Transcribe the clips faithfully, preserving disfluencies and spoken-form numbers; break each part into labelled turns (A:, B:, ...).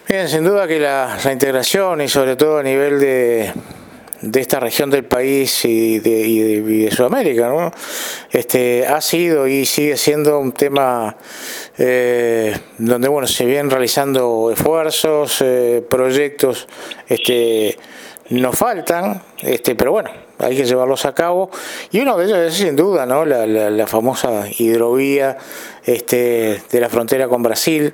A: Bien, sin duda que la, la integración y sobre todo a nivel de, de esta región del país y de, y de, y de Sudamérica, ¿no? Este, ha sido y sigue siendo un tema eh, donde bueno, se vienen realizando esfuerzos, eh, proyectos, este, nos faltan, este, pero bueno, hay que llevarlos a cabo, y uno de ellos es sin duda, ¿no? la, la, la famosa hidrovía este, de la frontera con Brasil,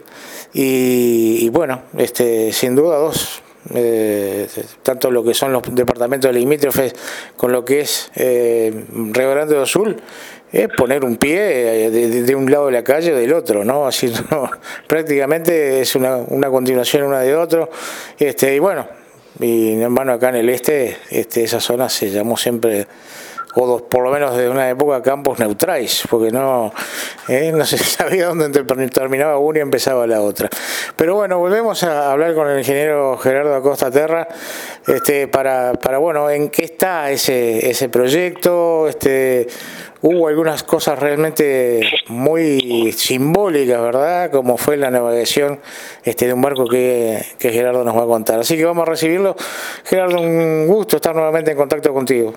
A: y, y bueno, este, sin duda dos, eh, tanto lo que son los departamentos limítrofes con lo que es eh, Río Grande do Sul, es poner un pie de, de, de un lado de la calle o del otro, ¿no? Así no, prácticamente es una, una continuación una de otro, este, y bueno, y hermano, acá en el este, este esa zona se llamó siempre, o dos, por lo menos desde una época, campos neutrais, porque no, eh, no se sabía dónde terminaba una y empezaba la otra. Pero bueno, volvemos a hablar con el ingeniero Gerardo Acosta Terra, este, para, para bueno, en qué está ese, ese proyecto. Este, hubo algunas cosas realmente muy simbólicas, ¿verdad? Como fue la navegación este, de un barco que, que Gerardo nos va a contar. Así que vamos a recibirlo. Gerardo, un gusto estar nuevamente en contacto contigo.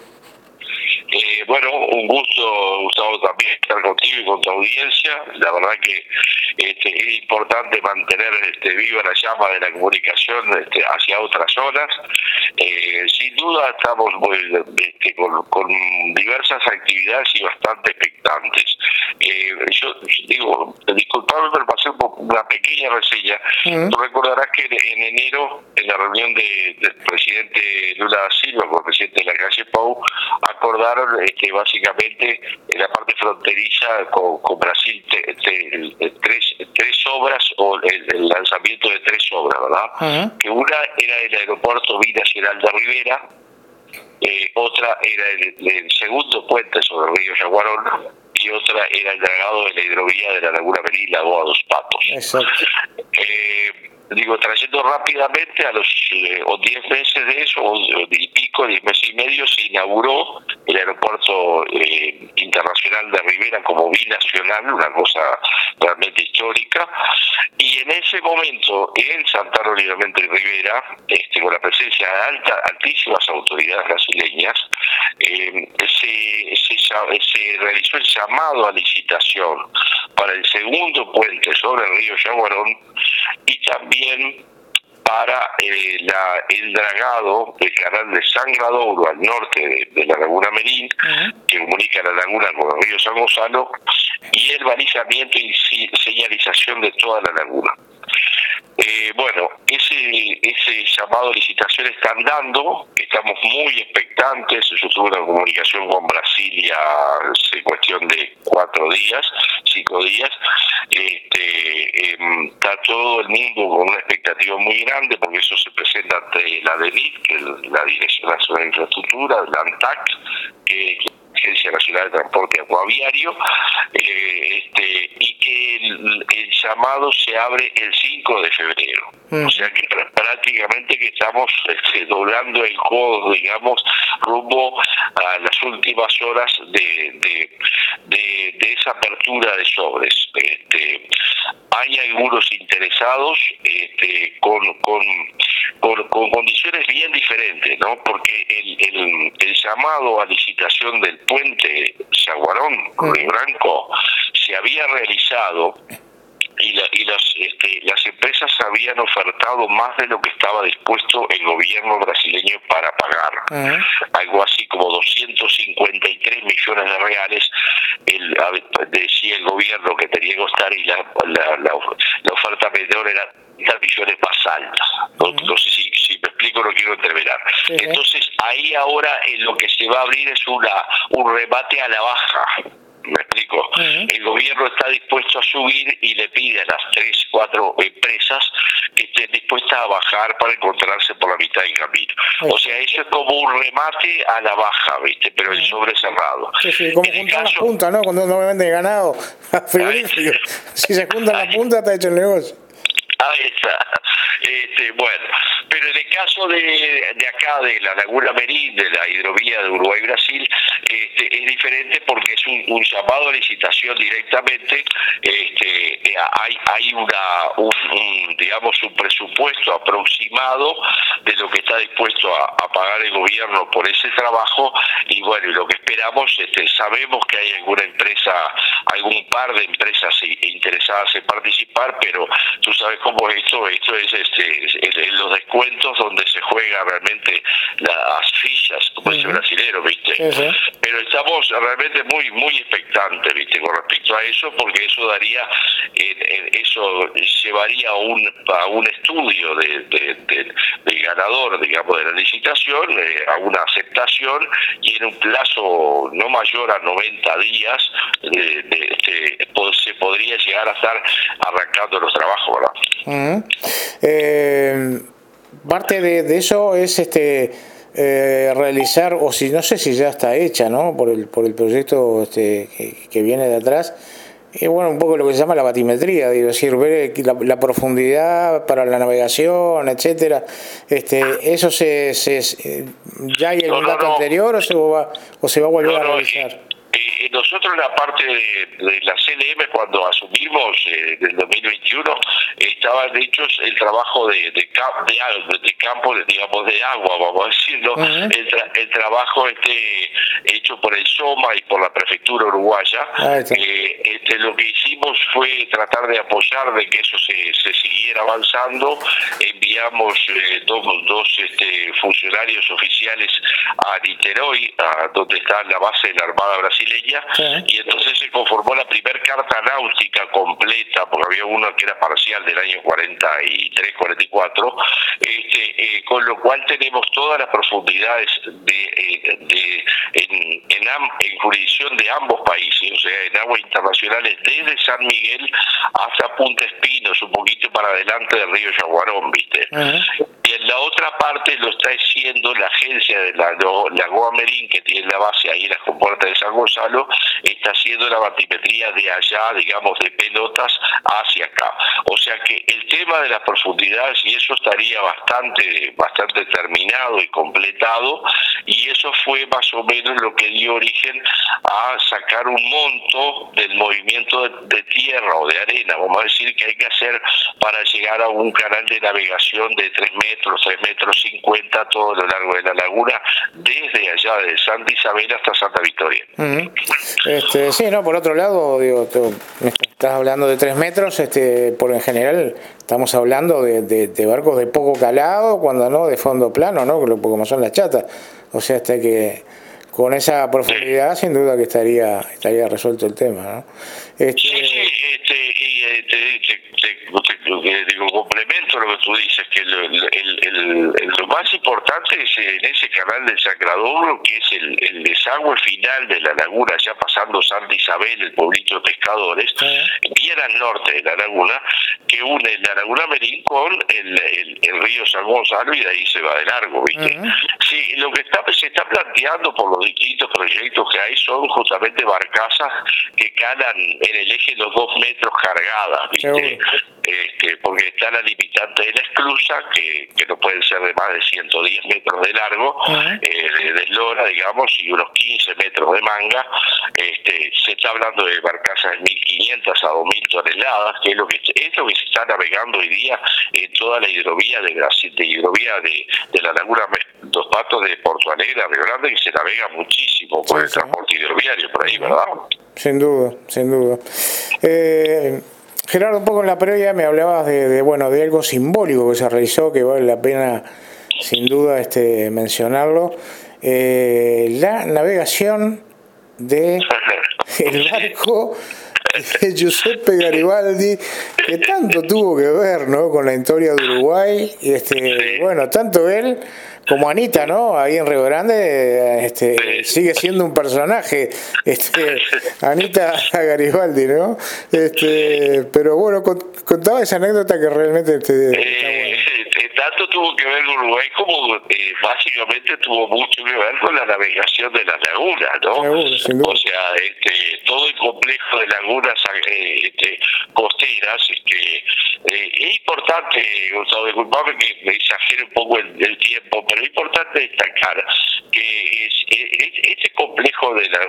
B: Eh, bueno, un gusto, Gustavo, también estar contigo y con tu audiencia. La verdad que este, es importante mantener este, viva la llama de la comunicación este, hacia otras zonas. Eh, sin duda estamos muy, este, con, con diversas actividades y bastante expectantes. Eh, yo digo, disculpame, pero pasé una pequeña reseña. Uh-huh. Tú recordarás que en enero, en la reunión de, del presidente Lula da Silva con el presidente de la calle Pou, acordaron este, básicamente en la parte fronteriza con, con Brasil te, te, tres, tres obras, o el, el lanzamiento de tres obras, ¿verdad? Uh-huh. Que una era el aeropuerto binacional de Rivera, eh, otra era el, el segundo puente sobre el río Yaguarón, y otra era el dragado de la hidrovía de la Laguna Merín, la Boa dos Patos. Exacto. Eh, digo, trayendo rápidamente a los eh, o diez meses de eso, o, o y pico, diez meses y medio, se inauguró el aeropuerto eh, internacional de Rivera como binacional, una cosa realmente histórica, y en ese momento en Santana, Livramento y Rivera, este, con la presencia de alta, altísimas autoridades brasileñas, eh, se, se, se realizó el llamado a licitación para el segundo puente sobre el río Yaguarón y también para eh, la, el dragado del canal de San Gradouro al norte de, de la Laguna Merín, uh-huh, que comunica la laguna con el río San Gonzalo, y el balizamiento y señalización de toda la laguna. Eh, bueno, ese ese llamado a licitación están dando, estamos muy expectantes. Yo tuve una comunicación con Brasilia en cuestión de cuatro días, cinco días. Este, eh, está todo el mundo con una expectativa muy grande, porque eso se presenta ante la D N I C, que es la Dirección Nacional de Infraestructura, la ANTAC, que, que Agencia Nacional de Transporte Acuaviario, eh, este, y que el, el llamado se abre el cinco de febrero. Mm. O sea que prácticamente que estamos este, doblando el codo, digamos, rumbo a las últimas horas de, de, de, de esa apertura de sobres. Este, hay algunos interesados este, con, con, con, con condiciones bien diferentes, ¿no? Porque el, el, el llamado a licitación del puente Yaguarón, Río Branco, se había realizado y, la, y las, este, las empresas habían ofertado más de lo que estaba dispuesto el gobierno brasileño para pagar. Uh-huh. Algo así como doscientos cincuenta y tres millones de reales el, decía el gobierno que tenía que costar, y la, la, la, la oferta vendedora era treinta millones más alta. No, uh-huh, no sé si, si me explico, no quiero entreverar. Uh-huh. Entonces ahí ahora en lo que se va a abrir es una un remate a la baja. ¿Me explico? Uh-huh. El gobierno está dispuesto a subir y le pide a las tres, cuatro empresas que estén dispuestas a bajar para encontrarse por la mitad del camino. Uh-huh. O sea, eso es como un remate a la baja, ¿viste? Pero uh-huh, el sobre cerrado.
A: Sí, sí, como en juntar caso... las puntas, ¿no? Cuando no me venden ganado a frigorífico. Si se juntan las puntas, está hecho el negocio.
B: Ahí está. Este, bueno, pero en el caso de, de acá, de la Laguna Merín, de la hidrovía de Uruguay-Brasil, este, es diferente porque es un, un llamado a licitación directamente. Este, hay hay una un, un, digamos, un presupuesto aproximado de lo que está dispuesto a, a pagar el gobierno por ese trabajo, y bueno, y lo que esperamos, este, sabemos que hay alguna empresa, algún par de empresas interesadas en participar, pero tú sabes cómo es esto, esto es este, en los descuentos donde se juega realmente las fichas, como uh-huh. ese brasilero, ¿viste? Uh-huh. Pero estamos realmente muy muy expectantes, ¿viste? Con respecto a eso, porque eso daría, eh, eh, eso llevaría a un, a un estudio de, de, de, del ganador, digamos, de la licitación, eh, a una aceptación, y en un plazo no mayor a noventa días de, de, de, se podría llegar a estar arrancando los trabajos, ¿verdad?
A: Uh-huh. eh, parte de, de eso es este eh, realizar, o si no sé si ya está hecha, ¿no? Por el por el proyecto este que, que viene de atrás. Y bueno, un poco lo que se llama la batimetría, digo, es decir, ver la, la profundidad para la navegación, etcétera. Este, ¿eso se, se, se ya hay algún no, no, dato no. anterior o se va o se va a volver no, a realizar?
B: No, Eh, nosotros en la parte de, de la C L M, cuando asumimos eh, del dos mil veintiuno, eh, estaban hechos el trabajo de, de, camp, de, de campo, de, digamos, de agua, vamos a decirlo, uh-huh. el, tra, el trabajo este hecho por el SOMA y por la prefectura uruguaya. Eh, este, lo que hicimos fue tratar de apoyar de que eso se, se siguiera avanzando. Enviamos eh, dos, dos este, funcionarios oficiales a Niterói, a donde está la base de la Armada Brasileña, sí. Y entonces se conformó la primer carta náutica completa, porque había una que era parcial del año cuarenta y tres, cuarenta y cuatro, este, eh, con lo cual tenemos todas las profundidades de, eh, de en, en, am, en jurisdicción de ambos países, o sea, en aguas internacionales desde San Miguel hasta Punta Espinos, un poquito para adelante del río Yaguarón, ¿viste? Uh-huh. Y en la otra parte lo está haciendo la agencia de la, la Guamerín, que tiene la base ahí en las compuertas de San Gonzalo, está haciendo la batimetría de allá, digamos, de pelotas hacia acá. O sea que el tema de las profundidades, y eso estaría bastante, bastante terminado y completado, y eso fue más o menos lo que dio origen a sacar un monto del movimiento de, de tierra o de arena, vamos a decir, que hay que hacer para llegar a un canal de navegación de tres metros, tres metros cincuenta, todo a lo largo de la laguna, desde allá, de Santa Isabel hasta Santa Victoria.
A: Uh-huh. Este, sí, no, por otro lado, digo, tú estás hablando de tres metros, este, por en general estamos hablando de, de, de barcos de poco calado, cuando no, de fondo plano, ¿no? Como son las chatas. O sea, hasta que con esa profundidad, sin duda que estaría estaría resuelto el tema, ¿no?
B: Este... Sí, sí, este, y te, te, te, te, digo, complemento lo que tú dices, que el, el, el, el, lo más importante es en ese canal del Sacradobro, que es el, el desagüe final de la laguna, ya pasando Santa Isabel, el pueblito de pescadores, uh-huh. bien al norte de la laguna, que une la laguna Merín con el, el, el río San Gonzalo, y de ahí se va de largo, ¿viste? Uh-huh. Sí, lo que está, se está planteando por los distintos proyectos que hay son justamente barcazas que calan en el eje los dos metros cargadas, ¿viste? Este, porque está la limitante de la esclusa, que, que no pueden ser de más de ciento diez metros de largo, uh-huh. eh, de, de eslora, digamos, y unos quince metros de manga. Este, se está hablando de barcazas de mil quinientas a dos mil toneladas, que es lo que, es lo que se está navegando hoy día en toda la hidrovía de Brasil, de hidrovía de, de la laguna Dos Patos de Porto Alegre a Río Grande, que se navega muchísimo por sí, el sí. transporte hidroviario por ahí, ¿verdad?
A: Sin duda, sin duda. Eh, Gerardo, un poco en la previa me hablabas de, de bueno de algo simbólico que se realizó, que vale la pena sin duda este mencionarlo, eh, la navegación de el barco de Giuseppe Garibaldi, que tanto tuvo que ver, ¿no?, con la historia de Uruguay, y este bueno, tanto él como Anita, ¿no? Ahí en Río Grande, este, sigue siendo un personaje, este, Anita Garibaldi, ¿no? Este, pero bueno, contaba esa anécdota que realmente este,
B: está buena. Tanto tuvo que ver con Uruguay como eh, básicamente tuvo mucho que ver con la navegación de las lagunas, ¿no? Seguro, o sea, este, todo el complejo de lagunas eh, este, costeras, este, eh, es importante, Gustavo, disculpame que me exagere un poco el, el tiempo, pero es importante destacar que es, es, este complejo de la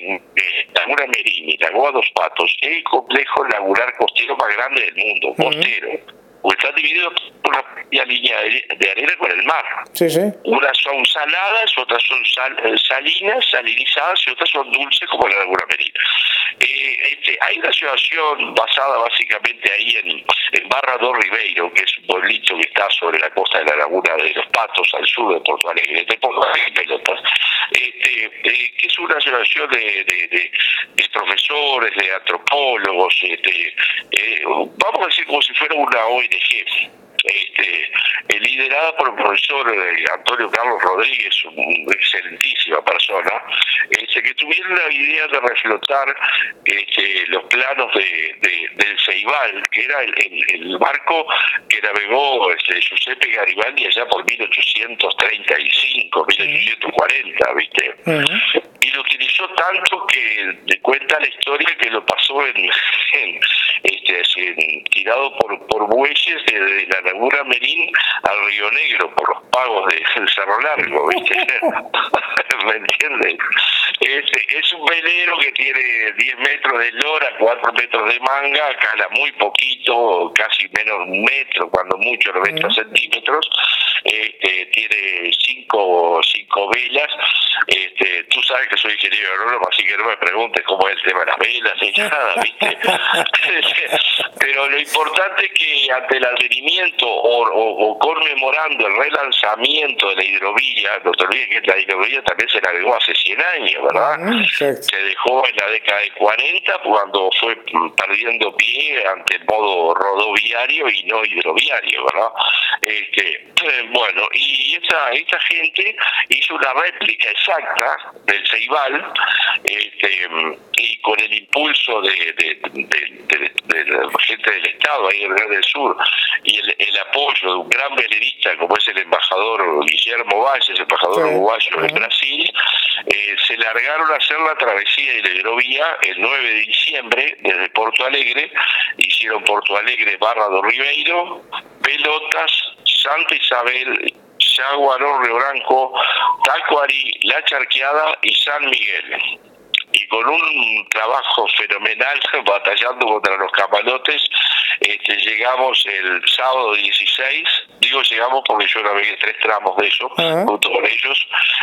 B: Laguna Merín y Laguna Dos Patos es el complejo lagunar costero más grande del mundo, costero. Uh-huh. porque están divididos por una pequeña línea de, de arena con el mar.
A: Sí, sí.
B: Unas son saladas, otras son sal, salinas, salinizadas, y otras son dulces como la Laguna Merín. Eh, este, hay una situación basada básicamente ahí en, en Barra do Ribeiro, que es un pueblito que está sobre la costa de la Laguna de los Patos, al sur de Porto Alegre, de Porto Alegre y Pelotas, este, eh, que es una asociación de, de, de, de profesores, de antropólogos, este, eh, vamos a decir como si fuera una O N G. Este, eh, liderada por el profesor eh, Antonio Carlos Rodríguez, una excelentísima persona, este, que tuvieron la idea de reflotar este, los planos de, de, del Ceibal, que era el, el, el barco que navegó este, Giuseppe Garibaldi allá por mil ochocientos treinta y cinco, mil ochocientos cuarenta, ¿viste? Uh-huh. Y lo utilizó tanto que de cuenta la historia que lo pasó en, en, este, en tirado por, por bueyes desde la Laguna Merín al Río Negro por los pagos del Cerro Largo, ¿viste? ¿Me entiendes? Este, es un velero que tiene diez metros de lora, cuatro metros de manga, cala muy poquito, casi menos un metro, cuando mucho noventa uh-huh. centímetros, este, tiene cinco, cinco velas. Este, tú sabes que soy ingeniero agrónomo, así que no me preguntes cómo es el tema de las velas ni nada, ¿viste? Pero lo importante es que ante el advenimiento o, o, o conmemorando el relanzamiento de la hidrovía, no te olvides que la hidrovía también se navegó hace cien años, ¿verdad? Uh-huh. Se dejó en la década de cuarenta cuando fue perdiendo pie ante el modo rodoviario y no hidroviario, ¿verdad? Este, bueno, y esta, esta gente hizo una réplica exacta del Ceibal, este, y con el impulso de, de, de, de, de, de la gente del Estado ahí en Río del Sur y el, el apoyo de un gran velerista como es el embajador Guillermo Valles, embajador sí. uruguayo uh-huh. en Brasil, eh, se largaron a hacer la travesía de la hidrovía el nueve de diciembre desde Porto Alegre. Hicieron Porto Alegre, Barra do Ribeiro, Pelotas, Santa Isabel, Yaguarón, Río Branco, Tacuarí, La Charqueada y San Miguel. Y con un trabajo fenomenal, batallando contra los camalotes, este, llegamos el sábado dieciséis, digo llegamos porque yo navegué tres tramos de eso, uh-huh. junto con ellos,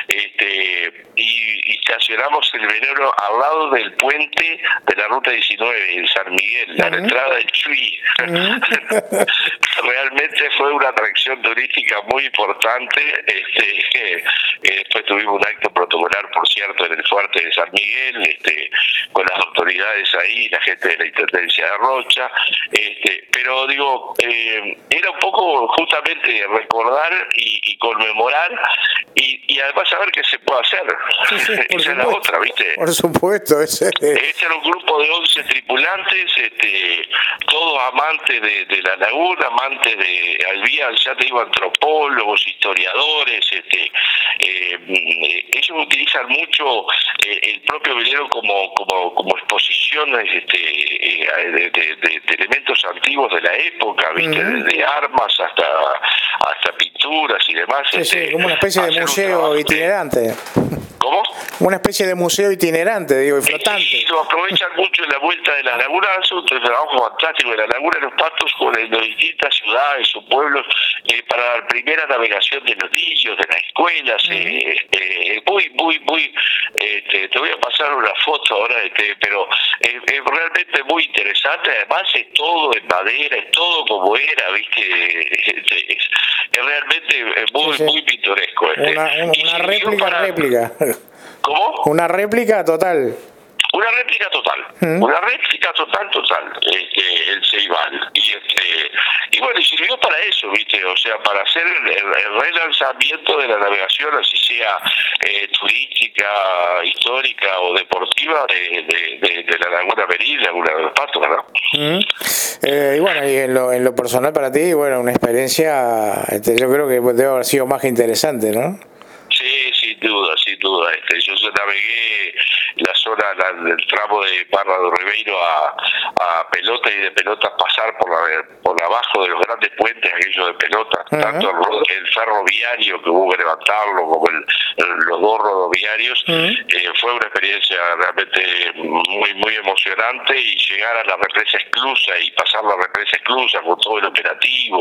B: este, y, y estacionamos el velero al lado del puente de la ruta diecinueve en San Miguel, uh-huh. a la entrada del Chuy. Uh-huh. Realmente fue una atracción turística muy importante. Este, eh, después tuvimos un acto protocolar, por cierto, en el fuerte de San Miguel, este, con las autoridades ahí, la gente de la Intendencia de Rocha, este, pero digo, eh, era un poco justamente recordar y, y conmemorar y, y además saber qué se puede hacer.
A: Sí, sí,
B: esa es la otra, ¿viste?
A: Por supuesto, ese.
B: Este era un grupo de once tripulantes, este, todos amantes de, de la laguna, amantes de, había, ya te digo, antropólogos, historiadores, este, eh, ellos utilizan mucho eh, el propio velero como como como exposiciones este, eh, de, de, de, de elementos antiguos de la época, ¿viste? Uh-huh. Desde armas hasta hasta pinturas y demás.
A: Sí,
B: este,
A: sí, como una especie de museo itinerante. De...
B: ¿Cómo?
A: Una especie de museo itinerante, digo, y flotante.
B: Sí, lo aprovechan mucho en la vuelta de las lagunas, es un trabajo fantástico de la Laguna de los Patos con en las distintas ciudades o pueblos eh, para la primera navegación de los niños, de las escuelas, uh-huh. eh, eh, muy, muy, muy, eh, te, te voy a pasar una foto ahora, este, pero eh, es realmente muy interesante, además es todo en madera, es todo como era, ¿viste? Este, es, es realmente muy, sí, sí. muy pintoresco. Este.
A: Una, una, una réplica, para... réplica.
B: ¿Cómo?
A: Una réplica total.
B: Una réplica total, ¿Mm? una réplica total, total, este, el Ceibal. Y este y bueno, y sirvió para eso, ¿viste? O sea, para hacer el, el relanzamiento de la navegación, así sea eh, turística, histórica o deportiva, de, de, de, de la Laguna Merín, Laguna de los Patos, ¿verdad?
A: ¿Mm? Eh, y bueno, y en lo, en lo personal para ti, bueno, una experiencia, este, yo creo que debe haber sido más que interesante, ¿no?
B: Sí, sin duda, sin duda. Este, yo navegué la zona la, del tramo de Barra do Ribeiro a, a Pelota y de Pelota pasar por la por abajo de los grandes puentes aquellos de Pelota, uh-huh. tanto el, el ferroviario que hubo que levantarlo como el, el, los dos rodoviarios. Uh-huh. eh, fue una experiencia realmente muy muy emocionante y llegar a la represa Esclusa y pasar la represa Esclusa con todo el operativo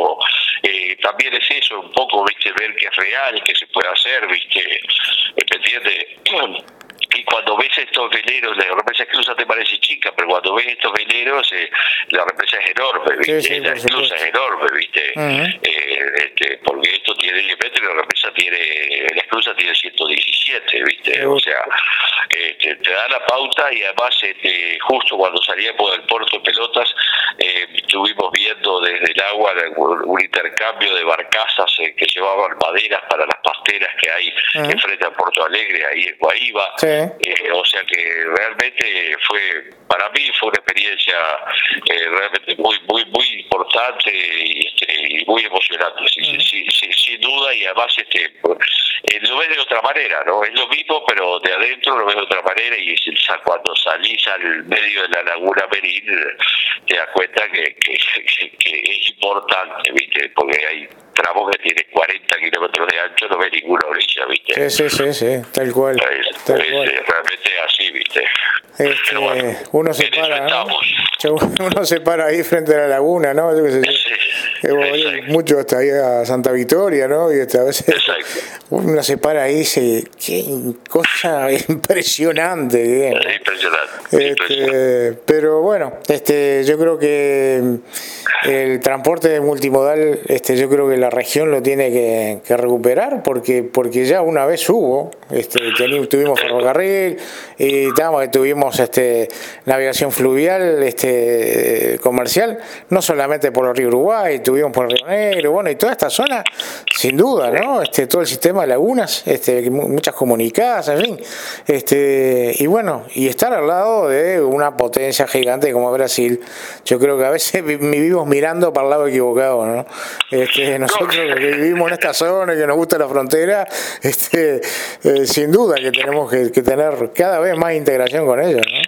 B: también es eso, un poco, viste, ver que es real, que se puede hacer, viste, ¿me entiendes? Y cuando ves estos veleros, la represa esclusa te parece chica, pero cuando ves estos veleros, eh, la represa es enorme, ¿viste? Sí, sí, la esclusa es enorme, ¿viste? Uh-huh. eh, este, porque esto tiene, la represa tiene, la esclusa tiene ciento diecisiete, ¿viste? Uh-huh. O sea, este, te da la pauta y además, este, justo cuando salíamos del puerto de Pelotas, eh, estuvimos viendo desde el agua un intercambio de barcazas eh, que llevaban maderas para las pasteras que hay uh-huh. enfrente a Porto Alegre, ahí en Guaíba. Sí. Eh, o sea que realmente fue, para mí fue una experiencia eh, realmente muy muy muy importante y, este, y muy emocionante, sí, uh-huh. sí, sí, sin duda, y además este eh, lo ves de otra manera, ¿no? Es lo mismo, pero de adentro lo ves de otra manera, y cuando salís al medio de la laguna Merín te das cuenta que, que, que, que es importante, ¿viste? Porque hay tramos que tiene cuarenta kilómetros de ancho, no ves ninguna orilla, ¿viste?
A: Sí, sí, sí, sí, tal cual.
B: Es,
A: tal
B: es,
A: cual.
B: es realmente así, ¿viste?
A: Este, bueno, uno se para, ¿no?
B: estamos.
A: Uno se para ahí frente a la laguna, ¿no? Yo qué sé yo.
B: Sí,
A: Hemos ido mucho hasta ahí a Santa Victoria, ¿no? Y este, a veces
B: exacto.
A: Uno se para ahí y dice, qué cosa impresionante. ¿eh?
B: Es impresionante.
A: Este,
B: impresionante.
A: Pero bueno, este, yo creo que el transporte multimodal, este, yo creo que la región lo tiene que, que recuperar, porque porque ya una vez hubo, este, tuvimos ferrocarril y tuvimos, tuvimos este, navegación fluvial, este, comercial, no solamente por el río Uruguay, tuvimos por el río Negro, bueno, y toda esta zona, sin duda, ¿no? Este, todo el sistema de lagunas, este, muchas comunicadas, en fin, este, y bueno, y estar al lado de una potencia gigante como Brasil, yo creo que a veces vivimos mirando para el lado equivocado, ¿no? Este, nosotros que vivimos en esta zona y que nos gusta la frontera, este, eh, sin duda que tenemos que, que tener cada vez más integración con ellos, ¿no?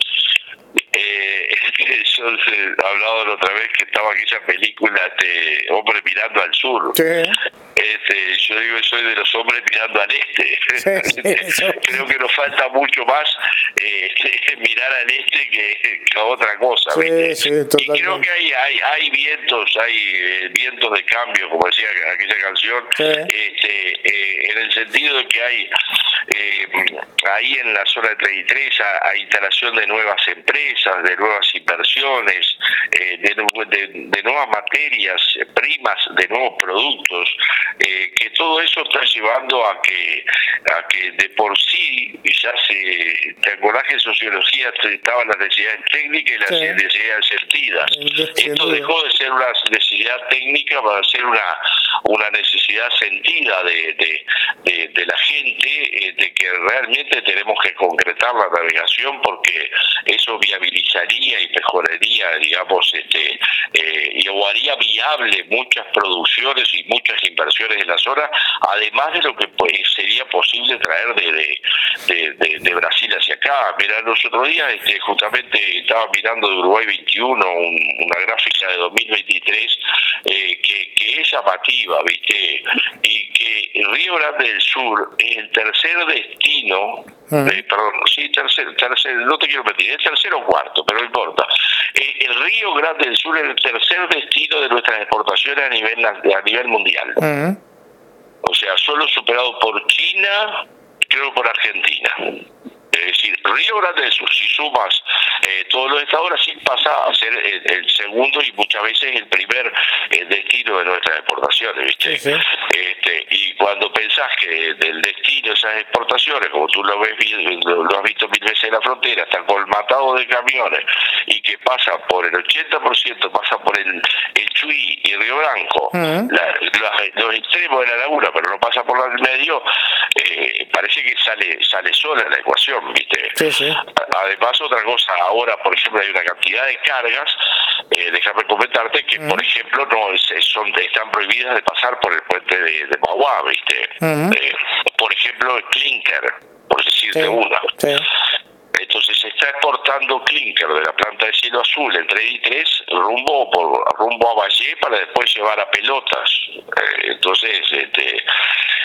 B: Eh, yo he hablado la otra vez que estaba aquella película de Hombre mirando al sur.
A: Sí.
B: Este, yo digo que soy de los hombres mirando al este.
A: Sí, sí,
B: creo que nos falta mucho más eh, mirar al este que, que a otra cosa,
A: sí,
B: ¿viste?
A: Sí,
B: y creo que hay hay, hay vientos, hay eh, vientos de cambio, como decía aquella canción,
A: sí.
B: este, eh, en el sentido de que hay eh, ahí en la zona de treinta y tres hay instalación de nuevas empresas, de nuevas inversiones, eh, de, de, de nuevas materias primas, de nuevos productos, eh, que todo eso está llevando a que a que de por sí ya se, ¿te acordás que en sociología estaban las necesidades técnicas y las sí. necesidades sentidas? Sí, esto dejó de ser una necesidad técnica para ser una una necesidad sentida de, de, de, de la gente, eh, de que realmente tenemos que concretar la navegación, porque eso viabilizaría y mejoraría, digamos, este eh, y o haría viable muchas producciones y muchas inversiones en la zona, además de lo que pues, sería posible traer de, de, de, de, de Brasil hacia acá. Mira, los otros días este, justamente estaba mirando de Uruguay veintiuno un, una gráfica de dos mil veintitrés eh, que, que es llamativa, ¿viste? Y que el Río Grande del Sur es el tercer destino, uh-huh. eh, perdón, sí, tercer, tercer, no te quiero mentir, es tercero o cuarto, pero no importa. Eh, el Río Grande del Sur es el tercer destino de nuestras exportaciones a nivel, a nivel mundial. Uh-huh. O sea, solo superado por China, creo por Argentina. Es decir, Río Grande del Sur, si sumas eh, todos los estados, así pasa a ser el, el segundo y muchas veces el primer el destino de nuestras exportaciones, ¿viste? Sí, sí. Este, y cuando pensás que del destino de esas exportaciones, como tú lo ves lo, lo has visto mil veces en la frontera, está colmatado de camiones y que pasa por el ochenta por ciento, pasa por el, el Chuy y el Río Branco, uh-huh. la, los, los extremos de la laguna, pero no pasa por el medio, eh, parece que sale, sale sola la ecuación. ¿Viste?
A: Sí, sí.
B: Además, otra cosa, ahora, por ejemplo, hay una cantidad de cargas, eh, déjame comentarte que, uh-huh. por ejemplo, no son están prohibidas de pasar por el puente de, de Mauá, ¿viste? Uh-huh. Eh, por ejemplo, el clínker, por decirte sí. una. Sí. Entonces se está exportando clínker de la planta de Cielo Azul en treinta y tres rumbo por rumbo a Valle para después llevar a Pelotas. Eh, entonces, este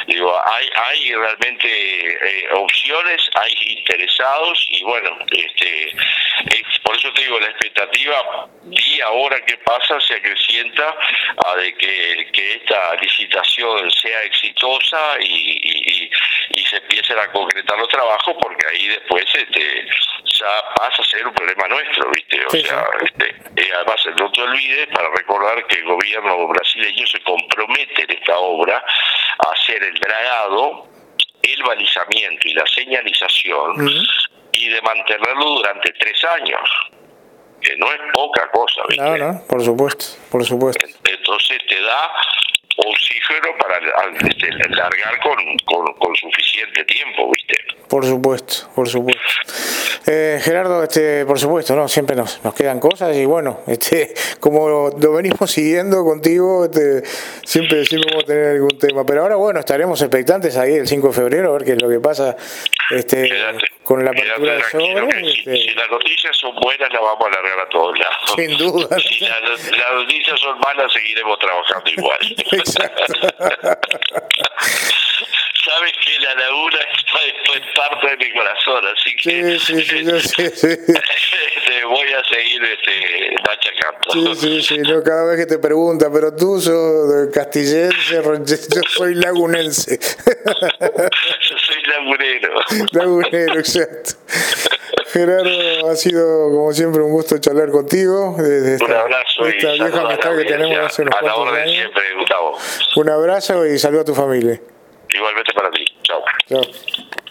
B: Digo, hay hay realmente eh, opciones, hay interesados y bueno, este es, por eso te digo, la expectativa día, hora que pasa se acrecienta a de que, que esta licitación sea exitosa y, y, y se empiecen a concretar los trabajos, porque ahí después este ya pasa a ser un problema nuestro, ¿viste? O
A: sí,
B: sea,
A: sí.
B: este, eh, además no te olvides, para recordar que el gobierno brasileño se compromete en esta obra a hacer el dragado, el balizamiento y la señalización, uh-huh. y de mantenerlo durante tres años, que no es poca cosa, ¿viste?
A: No, no, por supuesto, por supuesto.
B: Entonces te da oxígeno para este, largar con, con, con suficiente tiempo, ¿viste?
A: Por supuesto, por supuesto. Eh, Gerardo, este, por supuesto, no, siempre nos, nos quedan cosas y bueno, este, como lo, lo venimos siguiendo contigo, este, siempre, siempre vamos a tener algún tema. Pero ahora, bueno, estaremos expectantes ahí el cinco de febrero a ver qué es lo que pasa este,
B: quédate,
A: con la apertura de sobres.
B: Si,
A: este...
B: si las noticias son buenas, las vamos a alargar a todos lados.
A: Sin duda.
B: Si la, las noticias son malas, seguiremos trabajando igual.
A: Exacto.
B: Sabes que la laguna es parte de mi corazón, así
A: Sí,
B: que
A: sí, sí, yo sé, sí.
B: te voy a seguir este, machacando.
A: Sí, sí, sí, no, cada vez que te pregunta, pero tú sos castillense, yo soy lagunense.
B: Yo soy lagunero.
A: Lagunero, exacto. Gerardo, ha sido como siempre un gusto charlar contigo. Desde esta,
B: un abrazo
A: esta
B: y
A: vieja amistad que tenemos hace unos
B: a la
A: cuantos
B: orden
A: años.
B: Siempre, Gustavo.
A: Un abrazo y saludo a tu familia.
B: Igualmente para ti. Chao.
A: Chao.